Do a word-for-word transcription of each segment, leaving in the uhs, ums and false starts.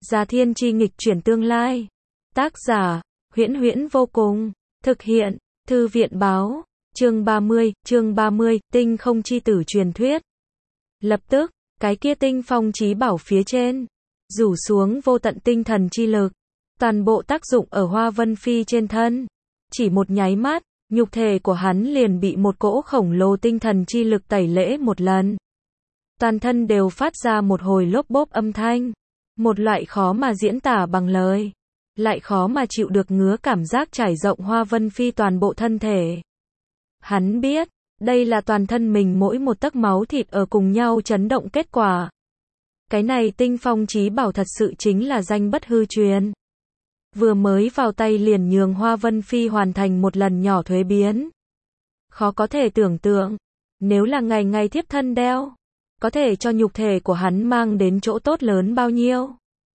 Già Thiên Chi nghịch chuyển tương lai. Tác giả, Huyễn Huyễn vô cùng. Thực hiện, Thư viện báo. Chương ba mươi, chương ba mươi, tinh không chi tử truyền thuyết. Lập tức, cái kia tinh phong chí bảo phía trên, rủ xuống vô tận tinh thần chi lực. Toàn bộ tác dụng ở Hoa Vân Phi trên thân. Chỉ một nháy mắt, nhục thể của hắn liền bị một cỗ khổng lồ tinh thần chi lực tẩy lễ một lần. Toàn thân đều phát ra một hồi lốp bốp âm thanh. Một loại khó mà diễn tả bằng lời, lại khó mà chịu được ngứa cảm giác trải rộng Hoa Vân Phi toàn bộ thân thể. Hắn biết, đây là toàn thân mình mỗi một tấc máu thịt ở cùng nhau chấn động kết quả. Cái này tinh phong chí bảo thật sự chính là danh bất hư truyền. Vừa mới vào tay liền nhường Hoa Vân Phi hoàn thành một lần nhỏ thuế biến. Khó có thể tưởng tượng, nếu là ngày ngày thiếp thân đeo, có thể cho nhục thể của hắn mang đến chỗ tốt lớn bao nhiêu.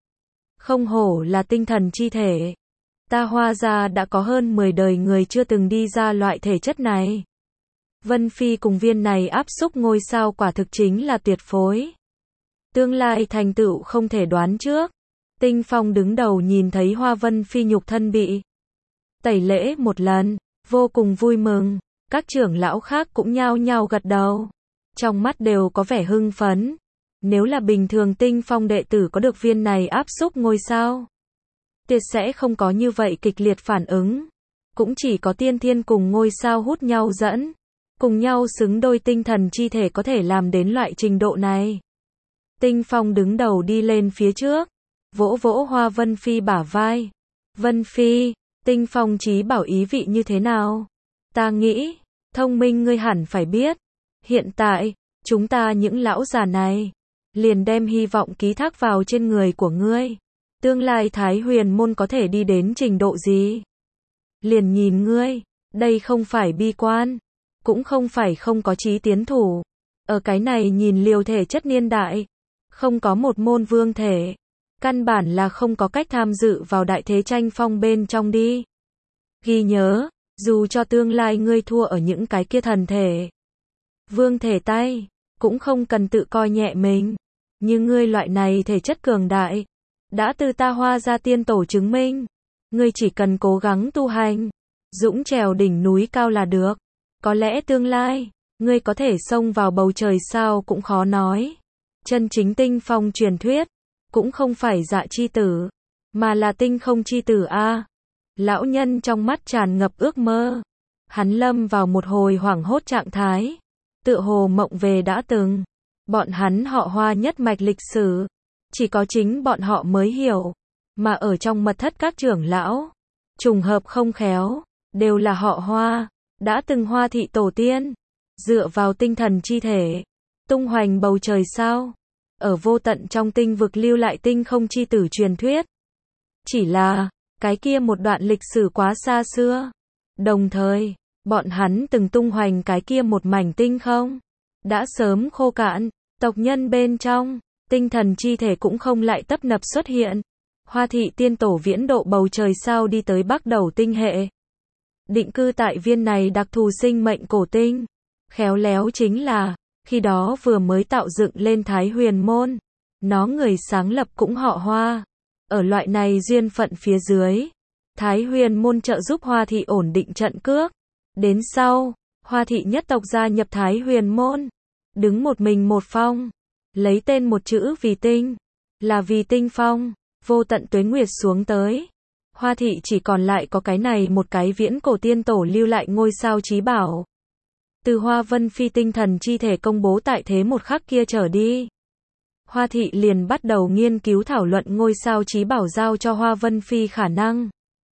Không hổ là tinh thần chi thể. Ta Hoa gia đã có hơn mười đời người chưa từng đi ra loại thể chất này. Vân Phi cùng viên này áp xúc ngôi sao quả thực chính là tuyệt phối. Tương lai thành tựu không thể đoán trước. Tinh Phong đứng đầu nhìn thấy Hoa Vân Phi nhục thân bị tẩy lễ một lần, vô cùng vui mừng. Các trưởng lão khác cũng nhao nhao gật đầu, trong mắt đều có vẻ hưng phấn. Nếu là bình thường Tinh Phong đệ tử có được viên này áp xúc ngôi sao, tuyệt sẽ không có như vậy kịch liệt phản ứng. Cũng chỉ có tiên thiên cùng ngôi sao hút nhau dẫn, cùng nhau xứng đôi tinh thần chi thể có thể làm đến loại trình độ này. Tinh Phong đứng đầu đi lên phía trước, vỗ vỗ Hoa Vân Phi bả vai. Vân Phi, tinh phong chí bảo ý vị như thế nào? Ta nghĩ, thông minh ngươi hẳn phải biết. Hiện tại, chúng ta những lão già này, liền đem hy vọng ký thác vào trên người của ngươi. Tương lai Thái Huyền môn có thể đi đến trình độ gì? Liền nhìn ngươi, đây không phải bi quan, cũng không phải không có chí tiến thủ. Ở cái này nhìn liều thể chất niên đại, không có một môn vương thể, căn bản là không có cách tham dự vào đại thế tranh phong bên trong đi. Ghi nhớ, dù cho tương lai ngươi thua ở những cái kia thần thể, vương thể tay, cũng không cần tự coi nhẹ mình. Như ngươi loại này thể chất cường đại, đã từ ta Hoa gia tiên tổ chứng minh. Ngươi chỉ cần cố gắng tu hành, dũng trèo đỉnh núi cao là được. Có lẽ tương lai, ngươi có thể xông vào bầu trời sao cũng khó nói. Chân chính tinh phong truyền thuyết, cũng không phải dạ chi tử, mà là tinh không chi tử a. Lão nhân trong mắt tràn ngập ước mơ. Hắn lâm vào một hồi hoảng hốt trạng thái, tựa hồ mộng về đã từng. Bọn hắn họ Hoa nhất mạch lịch sử, chỉ có chính bọn họ mới hiểu. Mà ở trong mật thất các trưởng lão, trùng hợp không khéo, đều là họ Hoa, đã từng Hoa thị tổ tiên, dựa vào tinh thần chi thể, tung hoành bầu trời sao, ở vô tận trong tinh vực lưu lại tinh không chi tử truyền thuyết. Chỉ là, cái kia một đoạn lịch sử quá xa xưa. Đồng thời, bọn hắn từng tung hoành cái kia một mảnh tinh không, đã sớm khô cạn. Tộc nhân bên trong, tinh thần chi thể cũng không lại tấp nập xuất hiện. Hoa thị tiên tổ viễn độ bầu trời sao đi tới Bắc Đầu tinh hệ, định cư tại viên này đặc thù sinh mệnh cổ tinh. Khéo léo chính là, khi đó vừa mới tạo dựng lên Thái Huyền môn, nó người sáng lập cũng họ Hoa. Ở loại này duyên phận phía dưới, Thái Huyền môn trợ giúp Hoa thị ổn định trận cước. Đến sau, Hoa thị nhất tộc gia nhập Thái Huyền môn, đứng một mình một phong, lấy tên một chữ vì tinh, là vì tinh phong. Vô tận tuế nguyệt xuống tới, Hoa thị chỉ còn lại có cái này một cái viễn cổ tiên tổ lưu lại ngôi sao chí bảo. Từ Hoa Vân Phi tinh thần chi thể công bố tại thế một khắc kia trở đi, Hoa thị liền bắt đầu nghiên cứu thảo luận ngôi sao chí bảo giao cho Hoa Vân Phi khả năng.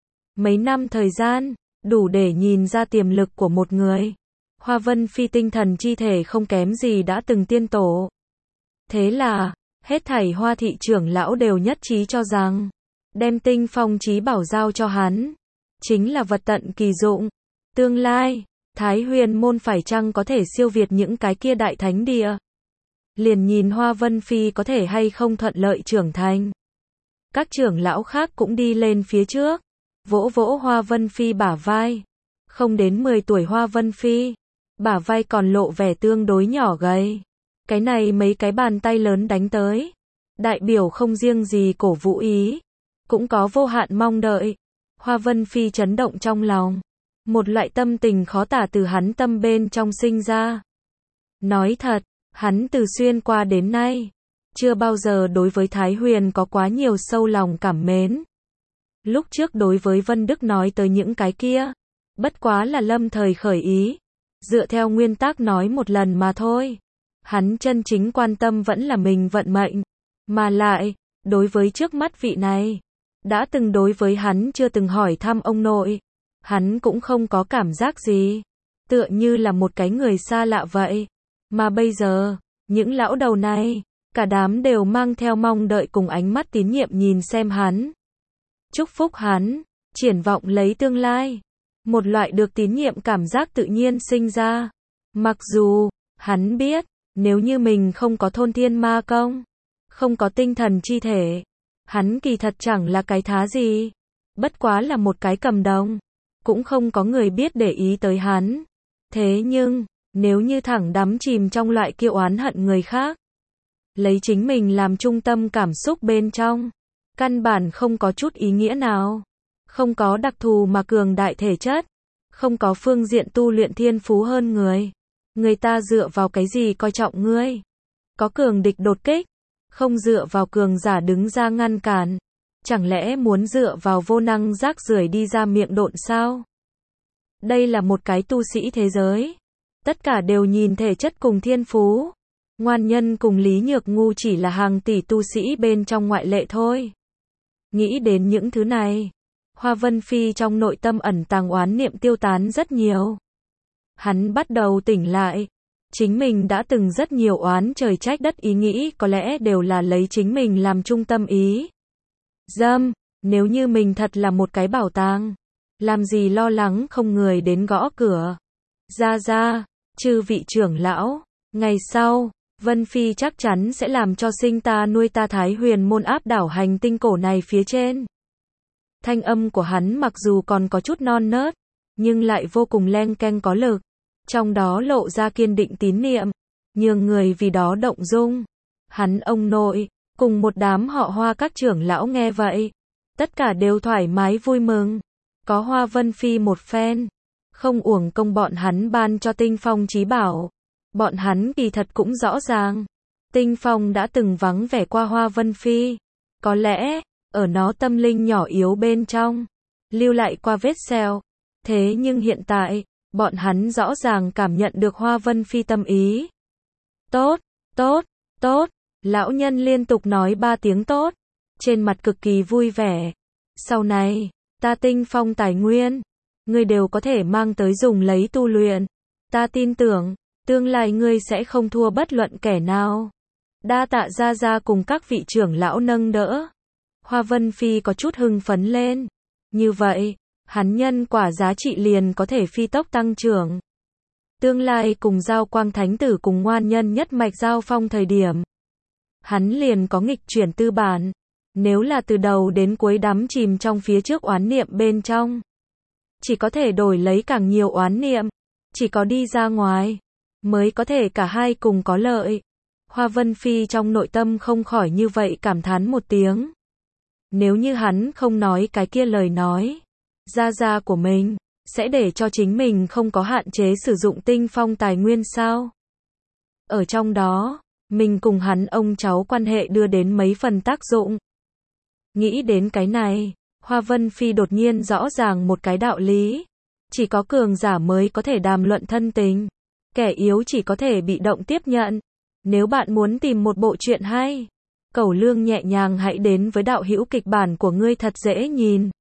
Mấy năm thời gian, đủ để nhìn ra tiềm lực của một người. Hoa Vân Phi tinh thần chi thể không kém gì đã từng tiên tổ. Thế là, hết thảy Hoa thị trưởng lão đều nhất trí cho rằng, đem tinh phong chí bảo giao cho hắn, chính là vật tận kỳ dụng. Tương lai, Thái Huyền môn phải chăng có thể siêu việt những cái kia đại thánh địa? Liền nhìn Hoa Vân Phi có thể hay không thuận lợi trưởng thành. Các trưởng lão khác cũng đi lên phía trước, vỗ vỗ Hoa Vân Phi bả vai. Không đến mười tuổi Hoa Vân Phi, bả vai còn lộ vẻ tương đối nhỏ gầy. Cái này mấy cái bàn tay lớn đánh tới, đại biểu không riêng gì cổ vũ ý, cũng có vô hạn mong đợi. Hoa Vân Phi chấn động trong lòng. Một loại tâm tình khó tả từ hắn tâm bên trong sinh ra. Nói thật, hắn từ xuyên qua đến nay, chưa bao giờ đối với Thái Huyền có quá nhiều sâu lòng cảm mến. Lúc trước đối với Vân Đức nói tới những cái kia, bất quá là lâm thời khởi ý, dựa theo nguyên tắc nói một lần mà thôi. Hắn chân chính quan tâm vẫn là mình vận mệnh, mà lại, đối với trước mắt vị này, đã từng đối với hắn chưa từng hỏi thăm ông nội, hắn cũng không có cảm giác gì, tựa như là một cái người xa lạ vậy. Mà bây giờ, những lão đầu này, cả đám đều mang theo mong đợi cùng ánh mắt tín nhiệm nhìn xem hắn, chúc phúc hắn, triển vọng lấy tương lai. Một loại được tín nhiệm cảm giác tự nhiên sinh ra. Mặc dù, hắn biết, nếu như mình không có thôn thiên ma công, không có tinh thần chi thể, hắn kỳ thật chẳng là cái thá gì. Bất quá là một cái cầm đồng, cũng không có người biết để ý tới hắn. Thế nhưng, nếu như thẳng đắm chìm trong loại kiêu oán hận người khác, lấy chính mình làm trung tâm cảm xúc bên trong, căn bản không có chút ý nghĩa nào. Không có đặc thù mà cường đại thể chất, không có phương diện tu luyện thiên phú hơn người. Người ta dựa vào cái gì coi trọng ngươi? Có cường địch đột kích, không dựa vào cường giả đứng ra ngăn cản. Chẳng lẽ muốn dựa vào vô năng rác rưởi đi ra miệng độn sao? Đây là một cái tu sĩ thế giới. Tất cả đều nhìn thể chất cùng thiên phú. Ngoan Nhân cùng Lý Nhược Ngu chỉ là hàng tỷ tu sĩ bên trong ngoại lệ thôi. Nghĩ đến những thứ này, Hoa Vân Phi trong nội tâm ẩn tàng oán niệm tiêu tán rất nhiều. Hắn bắt đầu tỉnh lại. Chính mình đã từng rất nhiều oán trời trách đất ý nghĩ có lẽ đều là lấy chính mình làm trung tâm ý. Dâm, nếu như mình thật là một cái bảo tàng, làm gì lo lắng không người đến gõ cửa. Ra ra, chư vị trưởng lão, ngày sau, Vân Phi chắc chắn sẽ làm cho sinh ta nuôi ta Thái Huyền môn áp đảo hành tinh cổ này phía trên. Thanh âm của hắn mặc dù còn có chút non nớt, nhưng lại vô cùng len keng có lực. Trong đó lộ ra kiên định tín niệm, nhường người vì đó động dung. Hắn ông nội, cùng một đám họ Hoa các trưởng lão nghe vậy, tất cả đều thoải mái vui mừng. Có Hoa Vân Phi một phen, không uổng công bọn hắn ban cho Tinh Phong chí bảo. Bọn hắn kỳ thật cũng rõ ràng, Tinh Phong đã từng vắng vẻ qua Hoa Vân Phi. Có lẽ, ở nó tâm linh nhỏ yếu bên trong, lưu lại qua vết sẹo. Thế nhưng hiện tại, bọn hắn rõ ràng cảm nhận được Hoa Vân Phi tâm ý. Tốt, tốt, tốt, lão nhân liên tục nói ba tiếng tốt, trên mặt cực kỳ vui vẻ. Sau này, ta Tinh Phong tài nguyên, ngươi đều có thể mang tới dùng lấy tu luyện. Ta tin tưởng, tương lai ngươi sẽ không thua bất luận kẻ nào. Đa tạ gia gia cùng các vị trưởng lão nâng đỡ. Hoa Vân Phi có chút hưng phấn lên. Như vậy, hắn nhân quả giá trị liền có thể phi tốc tăng trưởng. Tương lai cùng Giao Quang Thánh Tử cùng Ngoan Nhân nhất mạch giao phong thời điểm, hắn liền có nghịch chuyển tư bản. Nếu là từ đầu đến cuối đắm chìm trong phía trước oán niệm bên trong, chỉ có thể đổi lấy càng nhiều oán niệm. Chỉ có đi ra ngoài, mới có thể cả hai cùng có lợi. Hoa Vân Phi trong nội tâm không khỏi như vậy cảm thán một tiếng. Nếu như hắn không nói cái kia lời nói, gia gia của mình sẽ để cho chính mình không có hạn chế sử dụng Tinh Phong tài nguyên sao? Ở trong đó, mình cùng hắn ông cháu quan hệ đưa đến mấy phần tác dụng. Nghĩ đến cái này, Hoa Vân Phi đột nhiên rõ ràng một cái đạo lý. Chỉ có cường giả mới có thể đàm luận thân tình. Kẻ yếu chỉ có thể bị động tiếp nhận. Nếu bạn muốn tìm một bộ truyện hay, cẩu lương nhẹ nhàng hãy đến với đạo hữu kịch bản của ngươi thật dễ nhìn.